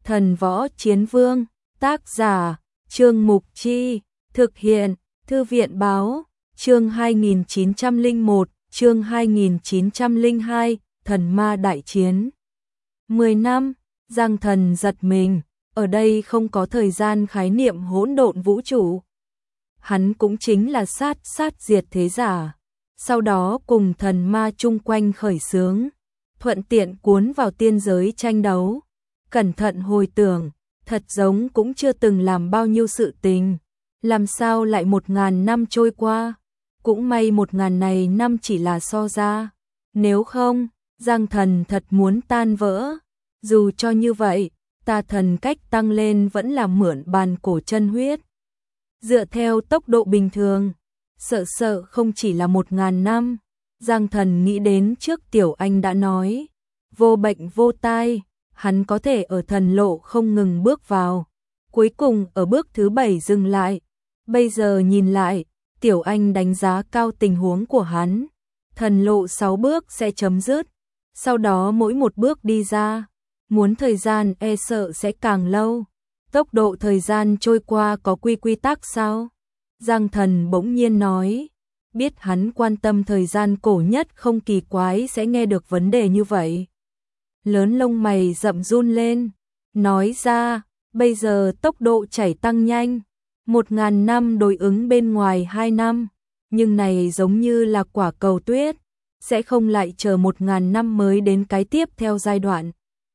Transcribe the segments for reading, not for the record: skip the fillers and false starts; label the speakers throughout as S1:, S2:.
S1: Thần Võ Chiến Vương, tác giả, Trương Mục Chi, thực hiện, Thư viện Báo, chương 2901, chương 2902, Thần Ma Đại Chiến. 10 năm, Giang Thần giật mình, ở đây không có thời gian khái niệm hỗn độn vũ trụ. Hắn cũng chính là sát diệt thế giả, sau đó cùng thần ma chung quanh khởi xướng, thuận tiện cuốn vào tiên giới tranh đấu. Cẩn thận hồi tưởng, thật giống cũng chưa từng làm bao nhiêu sự tình, làm sao lại 1000 năm trôi qua, cũng may 1000 này năm chỉ là so ra, nếu không, Giang Thần thật muốn tan vỡ. Dù cho như vậy, ta thần cách tăng lên vẫn là mượn bàn cổ chân huyết. Dựa theo tốc độ bình thường, sợ không chỉ là 1000 năm. Giang Thần nghĩ đến trước Tiểu Anh đã nói, vô bệnh vô tai, hắn có thể ở thần lộ không ngừng bước vào, cuối cùng ở bước thứ 7 dừng lại. Bây giờ nhìn lại, Tiểu Anh đánh giá cao tình huống của hắn, thần lộ 6 bước sẽ chấm dứt, sau đó mỗi một bước đi ra, muốn thời gian e sợ sẽ càng lâu. Tốc độ thời gian trôi qua có quy tắc sao? Giang Thần bỗng nhiên nói, biết hắn quan tâm thời gian cổ nhất không kỳ quái sẽ nghe được vấn đề như vậy. Lớn lông mày rậm run lên, nói ra, bây giờ tốc độ chảy tăng nhanh, 1000 năm đối ứng bên ngoài 2 năm, nhưng này giống như là quả cầu tuyết, sẽ không lại chờ 1000 năm mới đến cái tiếp theo giai đoạn.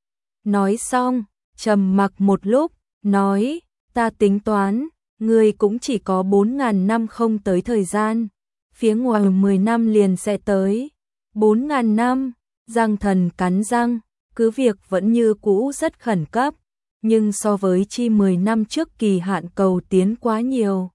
S1: Nói xong, trầm mặc một lúc, nói, ta tính toán, người cũng chỉ có 4000 năm không tới thời gian, phía ngoài 10 năm liền sẽ tới. 4000 năm, Giang Thần cắn răng, cứ việc vẫn như cũ rất khẩn cấp, nhưng so với chi 10 năm trước kỳ hạn cầu tiến quá nhiều.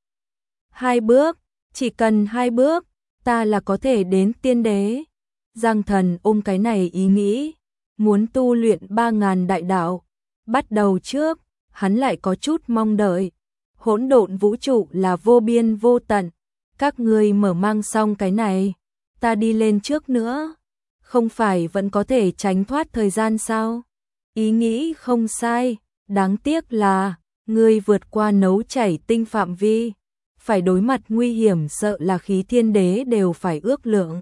S1: 2 bước, chỉ cần 2 bước, ta là có thể đến tiên đế. Giang Thần ôm cái này ý nghĩ, muốn tu luyện 3000 đại đạo. Bắt đầu trước, hắn lại có chút mong đợi. Hỗn độn vũ trụ là vô biên vô tận, các ngươi mở mang xong cái này, ta đi lên trước nữa, không phải vẫn có thể tránh thoát thời gian sao? Ý nghĩ không sai, đáng tiếc là ngươi vượt qua nấu chảy tinh phạm vi, phải đối mặt nguy hiểm sợ là khí thiên đế đều phải ước lượng.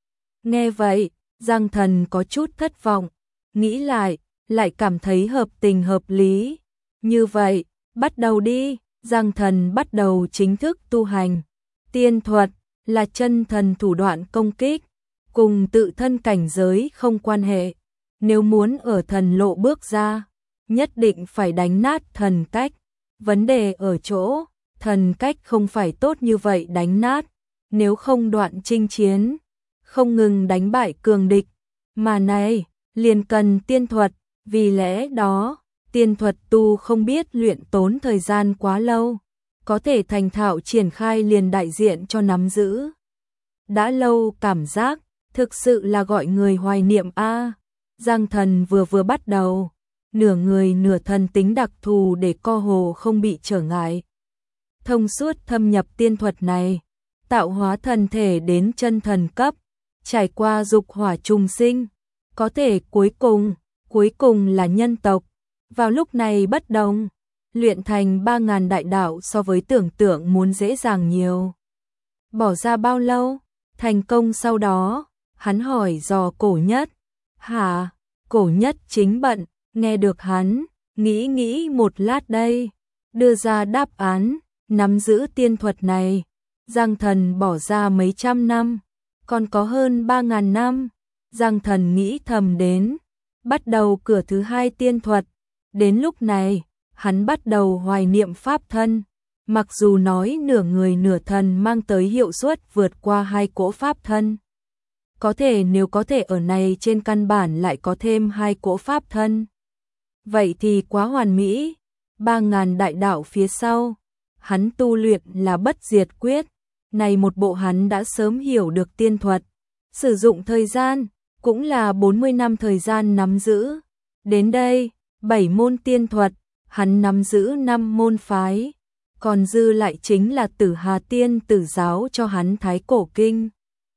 S1: Nghe vậy, Giang Thần có chút thất vọng, nghĩ lại cảm thấy hợp tình hợp lý. Như vậy, bắt đầu đi. Giang Thần bắt đầu chính thức tu hành. Tiên thuật là chân thần thủ đoạn công kích, cùng tự thân cảnh giới không quan hệ. Nếu muốn ở thần lộ bước ra, nhất định phải đánh nát thần cách. Vấn đề ở chỗ, thần cách không phải tốt như vậy đánh nát, nếu không đoạn chinh chiến, không ngừng đánh bại cường địch, mà này, liền cần tiên thuật, vì lẽ đó, tiên thuật tu không biết luyện tốn thời gian quá lâu, có thể thành thạo triển khai liền đại diện cho nắm giữ. Đã lâu cảm giác, thực sự là gọi người hoài niệm a. Giang Thần vừa bắt đầu, nửa người nửa thần tính đặc thù để co hồ không bị trở ngại. Thông suốt thâm nhập tiên thuật này, tạo hóa thần thể đến chân thần cấp, trải qua dục hỏa trùng sinh, có thể cuối cùng là nhân tộc. Vào lúc này bất đồng, luyện thành 3000 đại đạo so với tưởng tượng muốn dễ dàng nhiều. Bỏ ra bao lâu? Thành công sau đó, hắn hỏi dò cổ nhất. Hả? Cổ nhất chính bận, nghe được hắn, nghĩ một lát đây, đưa ra đáp án, nắm giữ tiên thuật này. Giang Thần bỏ ra mấy trăm năm, còn có hơn 3000 năm. Giang Thần nghĩ thầm đến, bắt đầu cửa thứ 2 tiên thuật. Đến lúc này, hắn bắt đầu hoài niệm pháp thân, mặc dù nói nửa người nửa thần mang tới hiệu suất vượt qua 2 cỗ pháp thân. Có thể nếu có thể ở này trên căn bản lại có thêm 2 cỗ pháp thân, vậy thì quá hoàn mỹ. 3000 đại đạo phía sau, hắn tu luyện là bất diệt quyết, này một bộ hắn đã sớm hiểu được tiên thuật, sử dụng thời gian cũng là 40 năm thời gian nắm giữ. Đến đây, 7 môn tiên thuật, hắn nắm giữ 5 môn phái, còn dư lại chính là Tử Hà Tiên Tử giáo cho hắn Thái Cổ Kinh.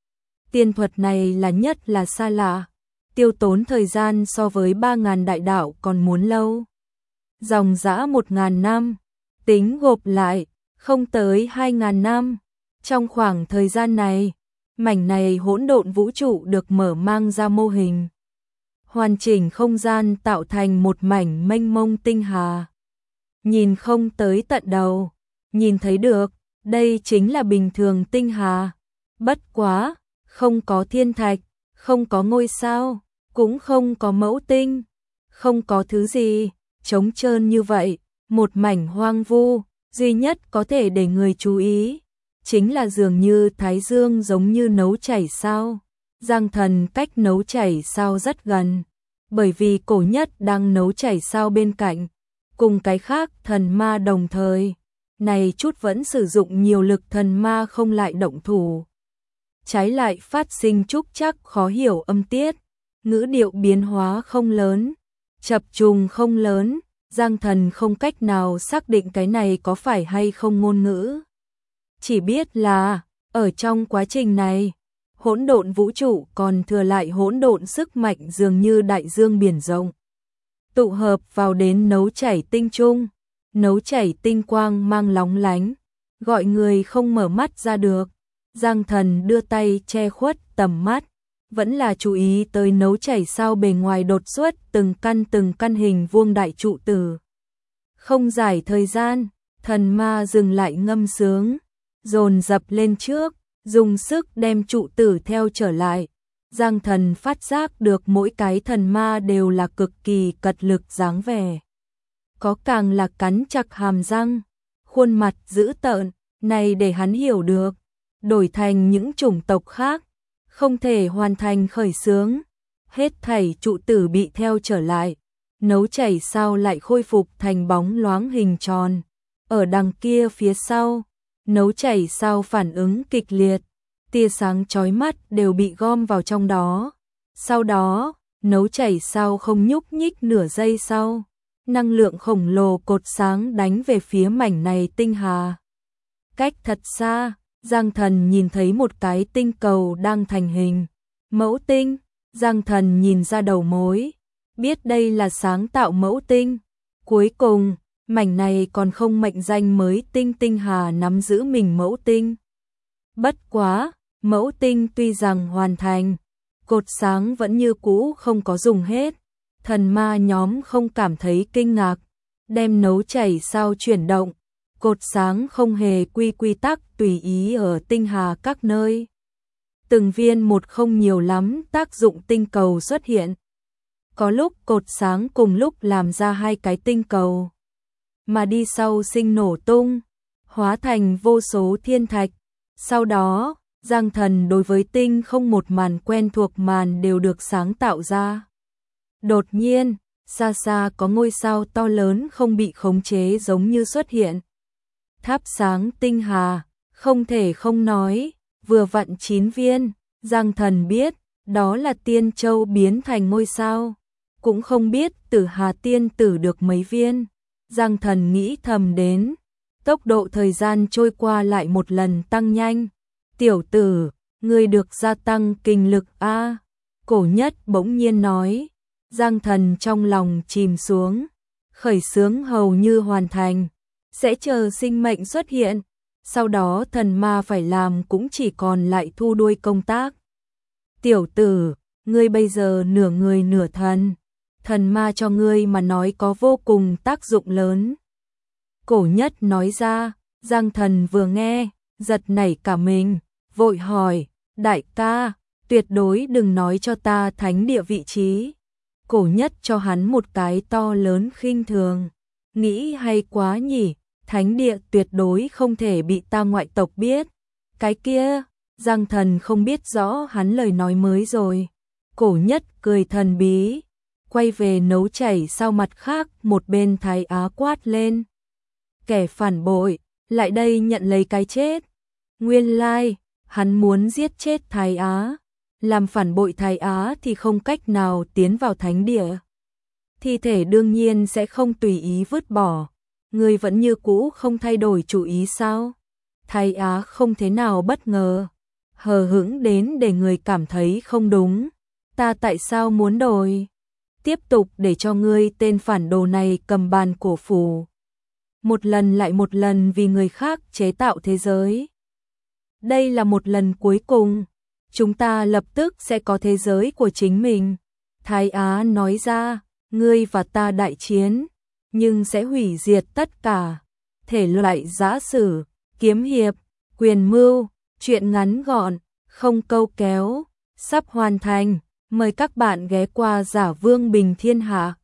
S1: Tiên thuật này là nhất là xa lạ, tiêu tốn thời gian so với 3000 đại đạo còn muốn lâu. dòng dã 1.000 năm, tính gộp lại, không tới 2.000 năm. Trong khoảng thời gian này, mảnh này hỗn độn vũ trụ được mở mang ra mô hình. Hoàn chỉnh không gian tạo thành một mảnh mênh mông tinh hà. Nhìn không tới tận đầu, nhìn thấy được, đây chính là bình thường tinh hà. Bất quá, không có thiên thạch, không có ngôi sao, cũng không có mẫu tinh, không có thứ gì, trống trơn như vậy, một mảnh hoang vu, duy nhất có thể để người chú ý, chính là dường như thái dương giống như nấu chảy sao. Giang Thần cách nấu chảy sao rất gần, bởi vì Cổ Nhất đang nấu chảy sao bên cạnh, cùng cái khác thần ma đồng thời. Này chút vẫn sử dụng nhiều lực thần ma không lại động thủ. Trái lại phát sinh trúc chắc khó hiểu âm tiết, ngữ điệu biến hóa không lớn, chập trùng không lớn, Giang Thần không cách nào xác định cái này có phải hay không ngôn ngữ. Chỉ biết là, ở trong quá trình này, hỗn độn vũ trụ còn thừa lại hỗn độn sức mạnh dường như đại dương biển rộng. Tụ hợp vào đến nấu chảy tinh trung, nấu chảy tinh quang mang lóng lánh, gọi người không mở mắt ra được. Giang Thần đưa tay che khuất tầm mắt, vẫn là chú ý tới nấu chảy sao bề ngoài đột xuất từng căn hình vuông đại trụ tử. Không dài thời gian, thần ma dừng lại ngâm sướng, dồn dập lên trước, dùng sức đem trụ tử theo trở lại. Giang Thần phát giác được mỗi cái thần ma đều là cực kỳ cật lực dáng vẻ. Có càng là cắn chặt hàm răng, khuôn mặt dữ tợn, này để hắn hiểu được, đổi thành những chủng tộc khác, không thể hoàn thành khởi xướng. Hết thảy trụ tử bị theo trở lại, nấu chảy sao lại khôi phục thành bóng loáng hình tròn. Ở đằng kia phía sau, nấu chảy sao phản ứng kịch liệt, tia sáng chói mắt đều bị gom vào trong đó. Sau đó, nấu chảy sao không nhúc nhích nửa giây sau, năng lượng khổng lồ cột sáng đánh về phía mảnh này tinh hà. Cách thật xa, Giang Thần nhìn thấy một cái tinh cầu đang thành hình. Mẫu tinh, Giang Thần nhìn ra đầu mối, biết đây là sáng tạo mẫu tinh. Cuối cùng, mảnh này còn không mệnh danh mới tinh hà nắm giữ mình mẫu tinh. Bất quá, mẫu tinh tuy rằng hoàn thành, cột sáng vẫn như cũ không có dùng hết. Thần ma nhóm không cảm thấy kinh ngạc, đem nấu chảy sao chuyển động, cột sáng không hề quy tắc tùy ý ở tinh hà các nơi. Từng viên một không nhiều lắm tác dụng tinh cầu xuất hiện. Có lúc cột sáng cùng lúc làm ra hai cái tinh cầu, mà đi sau sinh nổ tung, hóa thành vô số thiên thạch. Sau đó, Giang Thần đối với tinh không một màn quen thuộc màn đều được sáng tạo ra. Đột nhiên, xa xa có ngôi sao to lớn không bị khống chế giống như xuất hiện. Thắp sáng tinh hà, không thể không nói, vừa vặn 9 viên, Giang Thần biết, đó là tiên châu biến thành ngôi sao, cũng không biết Tử Hà tiên tử được mấy viên. Giang Thần nghĩ thầm đến, tốc độ thời gian trôi qua lại một lần tăng nhanh. Tiểu tử, ngươi được gia tăng kinh lực a. Cổ Nhất bỗng nhiên nói. Giang Thần trong lòng chìm xuống, khởi xướng hầu như hoàn thành, sẽ chờ sinh mệnh xuất hiện, sau đó thần ma phải làm cũng chỉ còn lại thu đuôi công tác. Tiểu tử, ngươi bây giờ nửa người nửa thần, thần ma cho ngươi mà nói có vô cùng tác dụng lớn. Cổ Nhất nói ra, Giang Thần vừa nghe, giật nảy cả mình, vội hỏi, đại ca, tuyệt đối đừng nói cho ta thánh địa vị trí. Cổ Nhất cho hắn một cái to lớn khinh thường, nghĩ hay quá nhỉ, thánh địa tuyệt đối không thể bị ta ngoại tộc biết. Cái kia, Giang Thần không biết rõ hắn lời nói mới rồi. Cổ Nhất cười thần bí, quay về nấu chảy sau mặt khác một bên Thái Á quát lên. Kẻ phản bội, lại đây nhận lấy cái chết. Nguyên lai, hắn muốn giết chết Thái Á. Làm phản bội Thái Á thì không cách nào tiến vào thánh địa. Thi thể đương nhiên sẽ không tùy ý vứt bỏ. Người vẫn như cũ không thay đổi chủ ý sao? Thái Á không thế nào bất ngờ, hờ hững đến để người cảm thấy không đúng. Ta tại sao muốn đổi? tiếp tục để cho ngươi tên phản đồ này cầm bàn cổ phủ. Một lần lại một lần vì người khác chế tạo thế giới. Đây là một lần cuối cùng, chúng ta lập tức sẽ có thế giới của chính mình. Thái Á nói ra, ngươi và ta đại chiến, nhưng sẽ hủy diệt tất cả. Thể loại giã sử, kiếm hiệp, quyền mưu, truyện ngắn gọn, không câu kéo, sắp hoàn thành. Mời các bạn ghé qua Giả Vương Bình Thiên Hạ.